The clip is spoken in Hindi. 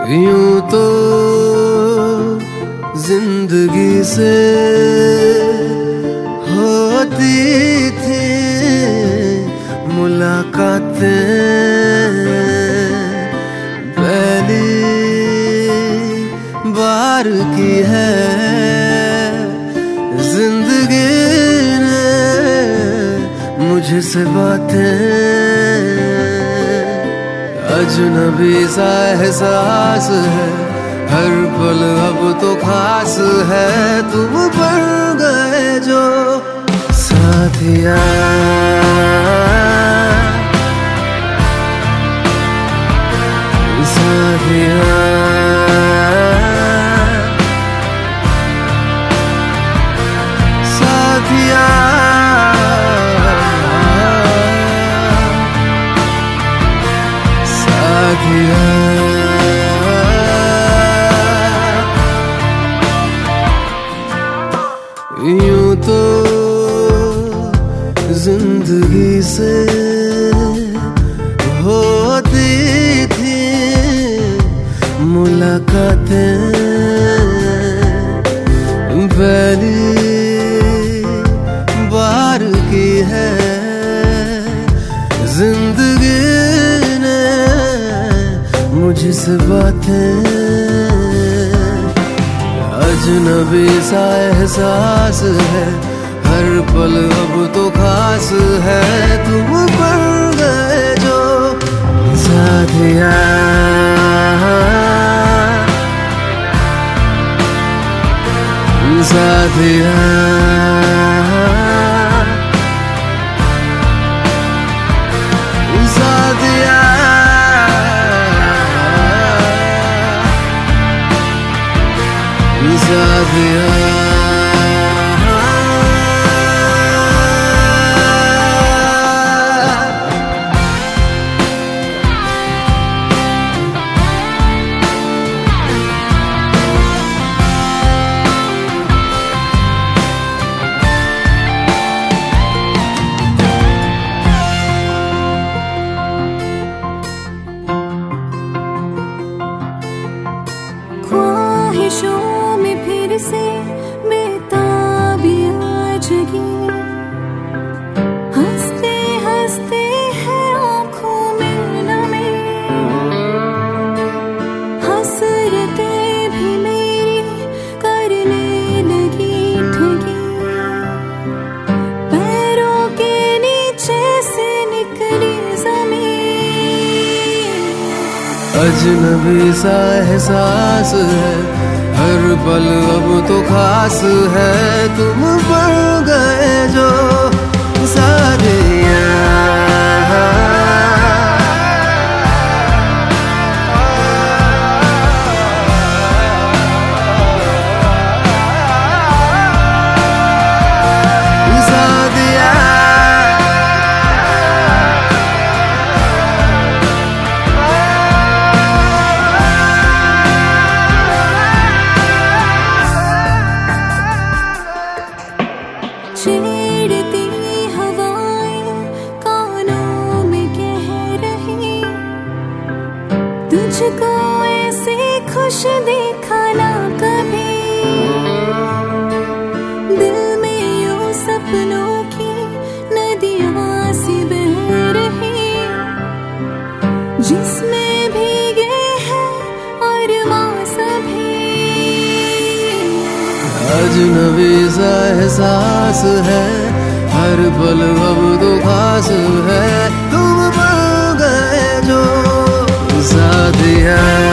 यूं तो जिंदगी से होती थी मुलाकातें, पहली बार की है जिंदगी ने मुझसे बातें। अजनबी सा एहसास है, हर पल अब तो खास है। तुम बन गए जो साथिया, साथिया, साथिया, साथिया। यूं तो जिंदगी से होती थी मुलाकातें, पहली बार की है जिंदगी ने मुझसे बातें। अजनबी सा एहसास है, हर पल अब तो खास है। तुम बन गए जो साथिया, साथिया, साथिया, साथिया। ख्वाहिशों में फिर से बेताबियां जगी, हंसते हंसते है आँखों में नमी, हसरतें भी मेरी करने लगी ठगी, पैरों के नीचे से निकली ज़मीन। अजनबी सा एहसास है, हर पल अब तो खास है। तुम बन गए जो साथिया, छेड़ती हवाएं कानों में कह रही, तुझको ऐसे खुश देखा ना कभी। दिल में यूं सपनों की नदियां सी बह रही, जिसमें भीगे हैं अरमां सभी। अजनबी सा एहसास है, हर पल अब तो खास है। तुम बन गए जो साथिया।